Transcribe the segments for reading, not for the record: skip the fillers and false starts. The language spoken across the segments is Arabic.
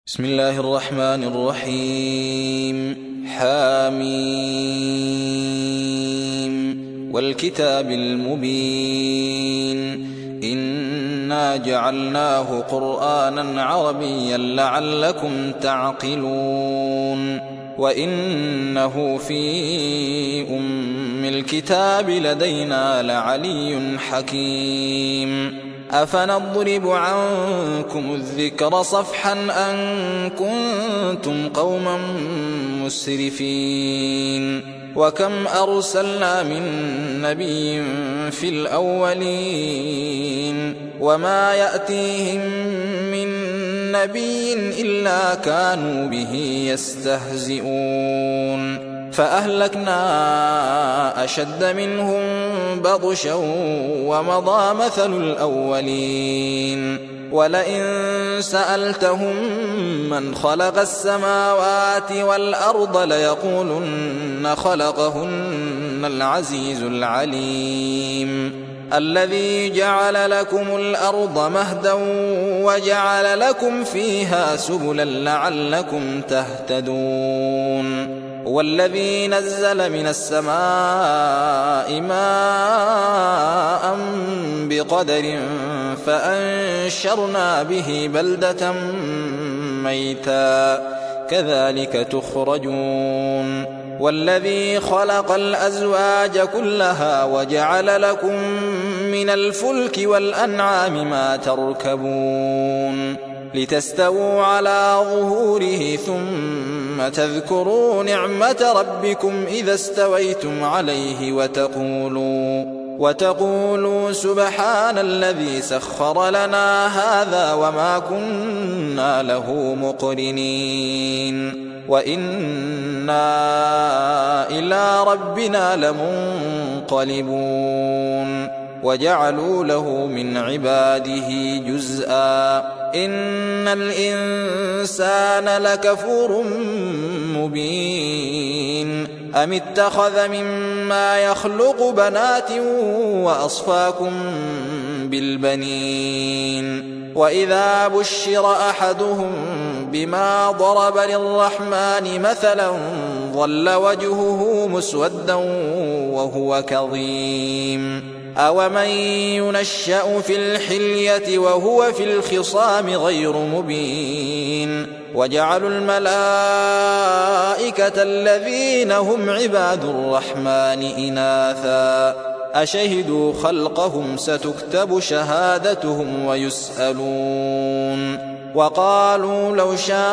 بسم الله الرحمن الرحيم. حاميم والكتاب المبين إنا جعلناه قرآنا عربيا لعلكم تعقلون وإنه في أم الكتاب لدينا لعلي حكيم. أفنضرب عنكم الذكر صفحا أن كنتم قوما مسرفين وكم أرسلنا من نبي في الأولين وما يأتيهم من نبي إلا كانوا به يستهزئون فأهلكنا أشد منهم بطشا ومضى مثل الأولين ولئن سألتهم من خلق السماوات والأرض ليقولن خلقهن العزيز العليم الذي جعل لكم الأرض مهدا وجعل لكم فيها سبلا لعلكم تهتدون والذي نزل من السماء ماء بقدر فأنشرنا به بلدة ميتا كذلك تخرجون والذي خلق الأزواج كلها وجعل لكم من الفلك والأنعام ما تركبون لتستووا على ظهوره ثم تذكروا نعمة ربكم إذا استويتم عليه وتقولوا سبحان الذي سخر لنا هذا وما كنا له مقرنين وإنا إلى ربنا لمنقلبون وجعلوا له من عباده جزءا إن الإنسان لكفور مبين أم اتخذ مما يخلق بنات وأصفاكم بالبنين وإذا بشر أحدهم بما ضرب للرحمن مثلا ظل وجهه مسودا وهو كظيم أومن ينشأ في الحلية وهو في الخصام غير مبين وجعلوا الملائكة الذين هم عباد الرحمن إناثا أشهدوا خلقهم ستكتب شهادتهم ويسألون وقالوا لو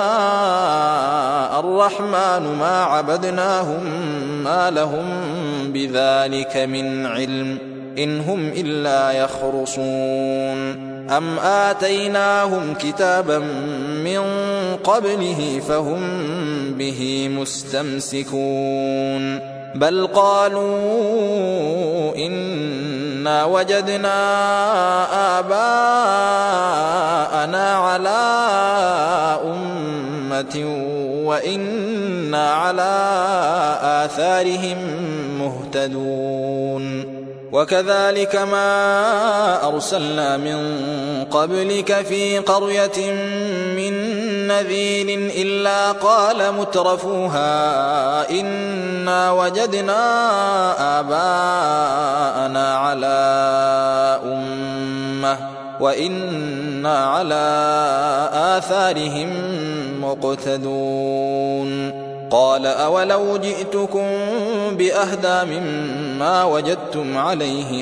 شاء الرحمن ما عبدناهم ما لهم بذلك من علم إن هم إلا يخرصون أم آتيناهم كتابا من قبله فهم به مستمسكون بل قالوا إنا وجدنا آباءنا على أمة وإنا على آثارهم مهتدون وكذلك ما أرسلنا من قبلك في قرية من نذير إلا قال مترفوها إنا وجدنا آباءنا على أمة وإنا على آثارهم مقتدون قال أولو جئتكم بأهدى مما وجدتم عليه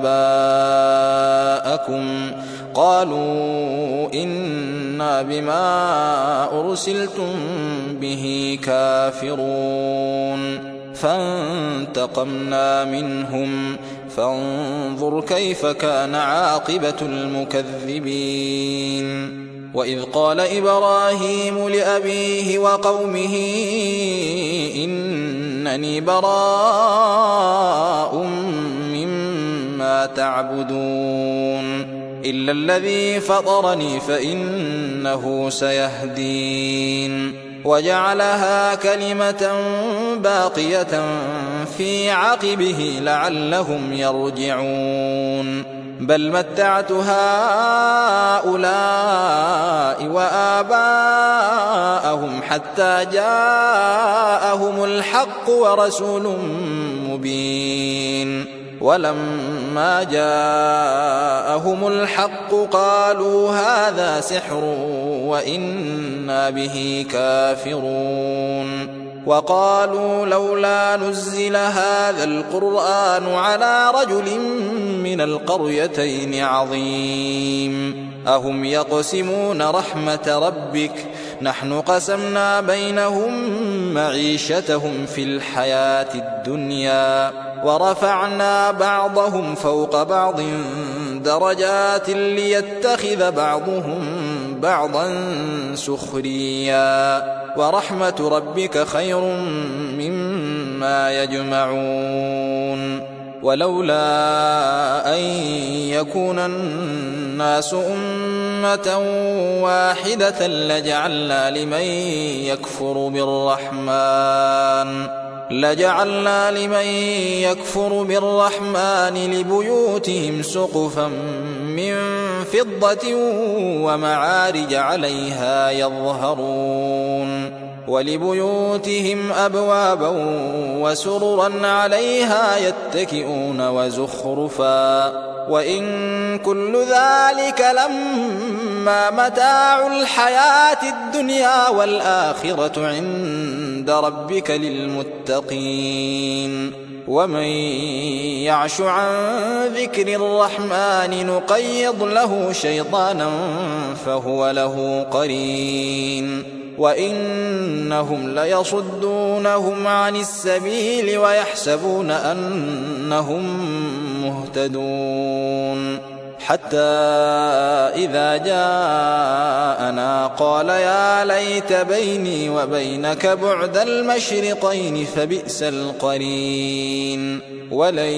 آباءكم قالوا إنا بما أرسلتم به كافرون فانتقمنا منهم فانظر كيف كان عاقبة المكذبين وإذ قال إبراهيم لأبيه وقومه إنني براء مما تعبدون إلا الذي فطرني فإنه سيهدين وجعلها كلمة باقية في عقبه لعلهم يرجعون بل متعت هؤلاء وآباءهم معهم حتى جاءهم الحق ورسول مبين ولما جاءهم الحق قالوا هذا سحر وإنا به كافرون وقالوا لولا نزل هذا القرآن على رجل من القريتين عظيم أهم يقسمون رحمة ربك نحن قسمنا بينهم معيشتهم في الحياة الدنيا ورفعنا بعضهم فوق بعض درجات ليتخذ بعضهم بعضا سخريا ورحمة ربك خير مما يجمعون ولولا أن يكون الناس أمة واحدة لجعلنا لمن يكفر بالرحمن لبيوتهم سقفا من فضة ومعارج عليها يظهرون ولبيوتهم أبوابا وسررا عليها يتكئون وزخرفا وإن كل ذلك لما متاع الحياة الدنيا والآخرة عند ربك للمتقين ومن يعش عن ذكر الرحمن نقيض له شيطانا فهو له قرين وإنهم ليصدونهم عن السبيل ويحسبون أنهم مهتدون حتى إذا جاءنا قال يا ليت بيني وبينك بعد المشرقين فبئس القرين ولن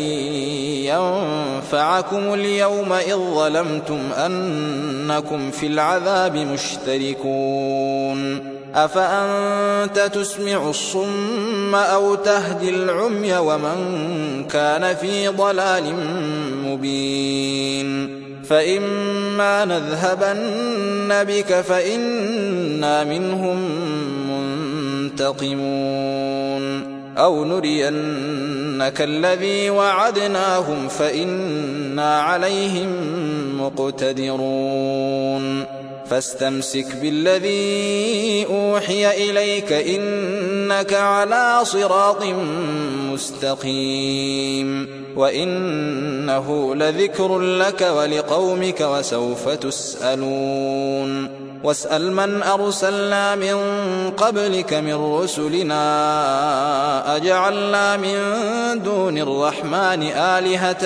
ينفعكم اليوم إذ ظلمتم أنكم في العذاب مشتركون أفأنت تسمع الصم أو تهدي العمي ومن كان في ضلال مبين فإما نذهبن بك فإنا منهم منتقمون أو نرينك الذي وعدناهم فإنا عليهم مقتدرون فاستمسك بالذي أوحي إليك إنك على صراط مستقيم وإنه لذكر لك ولقومك وسوف تسألون واسأل من أرسلنا من قبلك من رسلنا أجعلنا من دون الرحمن آلهة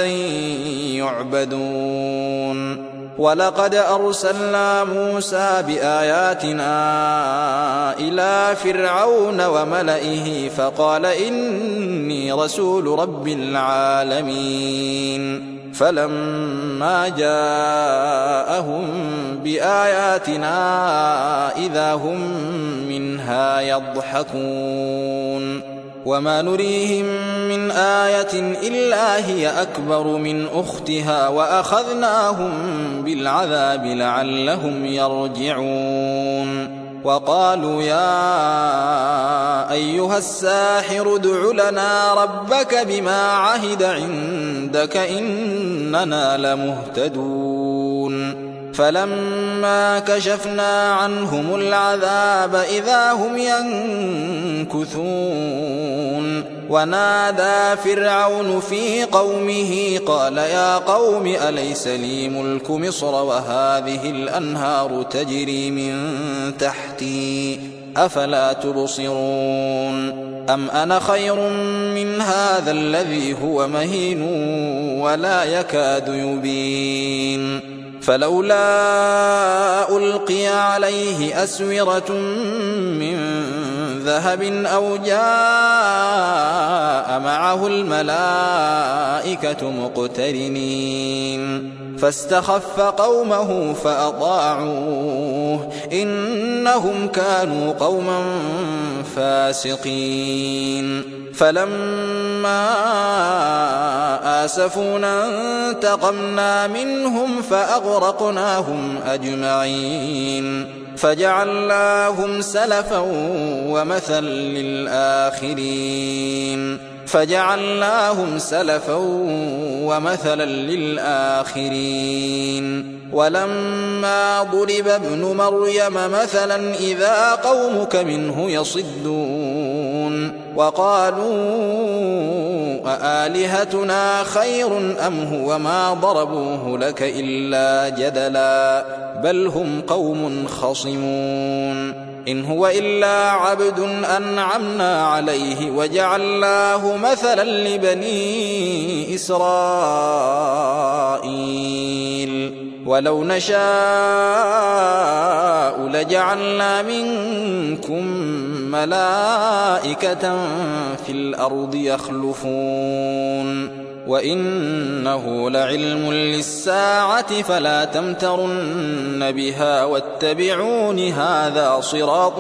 يعبدون ولقد أرسلنا موسى بآياتنا إلى فرعون وملئه فقال إني رسول رب العالمين فلما جاءهم بآياتنا إذا هم منها يضحكون وما نريهم من آية إلا هي أكبر من أختها وأخذناهم بالعذاب لعلهم يرجعون وقالوا يا أيها الساحر ادع لنا ربك بما عهد عندك إننا لمهتدون فلما كشفنا عنهم العذاب إذا هم ينكثون ونادى فرعون في قومه قال يا قوم أليس لي ملك مصر وهذه الأنهار تجري من تحتي أفلا تبصرون أم أنا خير من هذا الذي هو مهين ولا يكاد يبين فلولا ألقي عليه أسورة من ذهب أو جاء معه الملائكة مقترنين فاستخف قومه فأطاعوه إنهم كانوا قوما فاسقين فلما آسفونا انتقمنا منهم فأغرقناهم أجمعين فجعلناهم سلفا ومثلا للآخرين ولما ضرب ابن مريم مثلا إذا قومك منه يصدون وقالوا أآلهتنا خير أم هو ما ضربوه لك إلا جدلا بل هم قوم خصمون إن هو إلا عبد أنعمنا عليه وجعلناه مثلا لبني إسرائيل ولو نشاء لجعلنا منكم ملائكة في الأرض يخلفون وإنه لعلم للساعة فلا تمترن بها واتبعون هذا صراط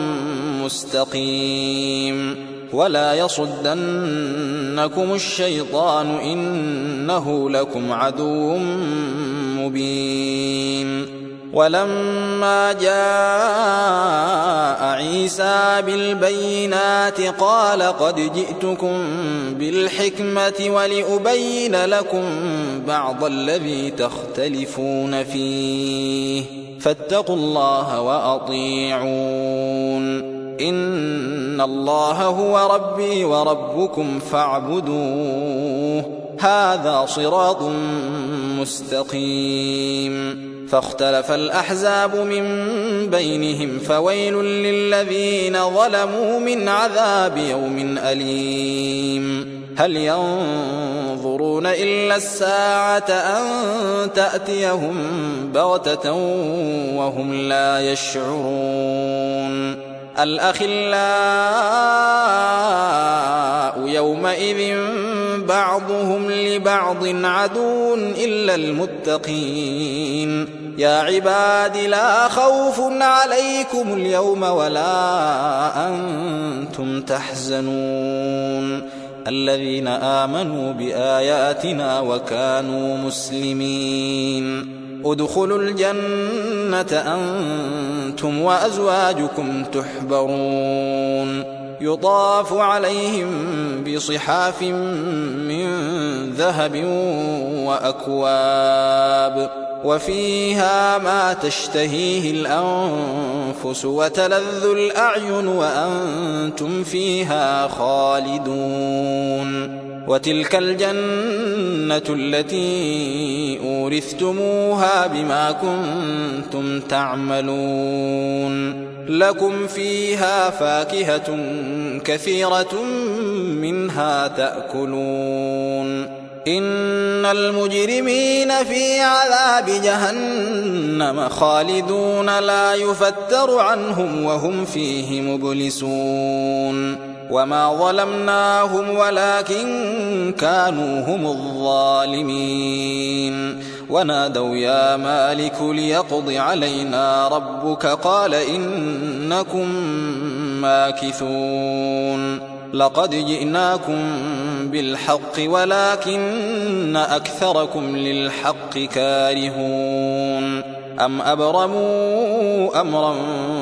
مستقيم ولا يصدنكم الشيطان إنه لكم عدو مبين ولما جاء عيسى بالبينات قال قد جئتكم بالحكمة ولأبين لكم بعض الذي تختلفون فيه فاتقوا الله وأطيعون إن الله هو ربي وربكم فاعبدوه هذا صراط مستقيم فاختلف الأحزاب من بينهم فويل للذين ظلموا من عذاب يوم أليم هل ينظرون إلا الساعة أن تأتيهم بغتة وهم لا يشعرون الأخلاء يومئذ بعضهم لبعض عدو إلا المتقين يا عباد لا خوف عليكم اليوم ولا أنتم تحزنون الذين آمنوا بآياتنا وكانوا مسلمين ادخلوا الجنة أنتم وأزواجكم تحبرون يطاف عليهم بصحاف من ذهب وأكواب وفيها ما تشتهيه الأنفس وتلذ الأعين وأنتم فيها خالدون وتلك الجنة التي أورثتموها بما كنتم تعملون لكم فيها فاكهة كثيرة منها تأكلون إن المجرمين في عذاب جهنم خالدون لا يفتر عنهم وهم فيه مبلسون وما ظلمناهم ولكن كانوا هم الظالمين ونادوا يا مالك ليقض علينا ربك قال إنكم ماكثون لقد جئناكم بالحق ولكن أكثركم للحق كارهون أم أبرموا أمرا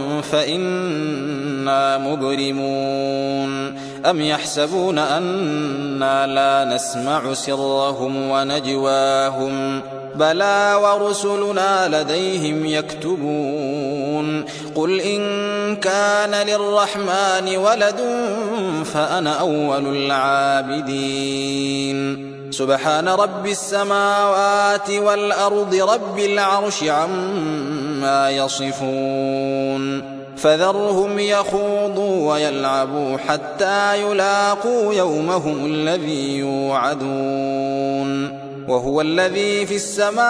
فإنا مبرمون أم يحسبون أنا لا نسمع سرهم ونجواهم بلى ورسلنا لديهم يكتبون قل إن كان للرحمن ولد فأنا أول العابدين سبحان رب السماوات والأرض رب العرش عما يصفون فذرهم يخوضوا ويلعبوا حتى يلاقوا يومهم الذي يوعدون وهو الذي في السماء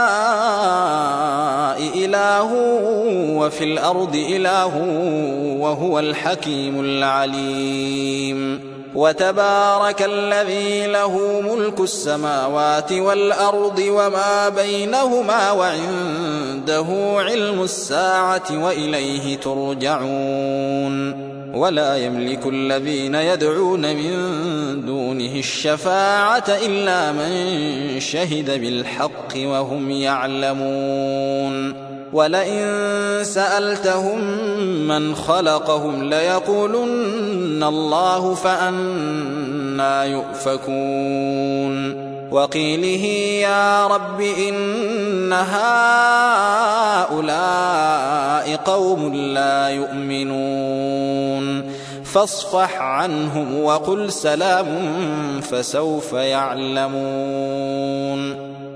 إله وفي الأرض إله وهو الحكيم العليم وتبارك الذي له ملك السماوات والأرض وما بينهما وعنده علم الساعة وإليه ترجعون ولا يملك الذين يدعون من دونه الشفاعة إلا من شهد بالحق وهم يعلمون ولئن سألتهم من خلقهم ليقولن الله فأنى يؤفكون وقيله يا رب إن هؤلاء قوم لا يؤمنون فاصفح عنهم وقل سلام فسوف يعلمون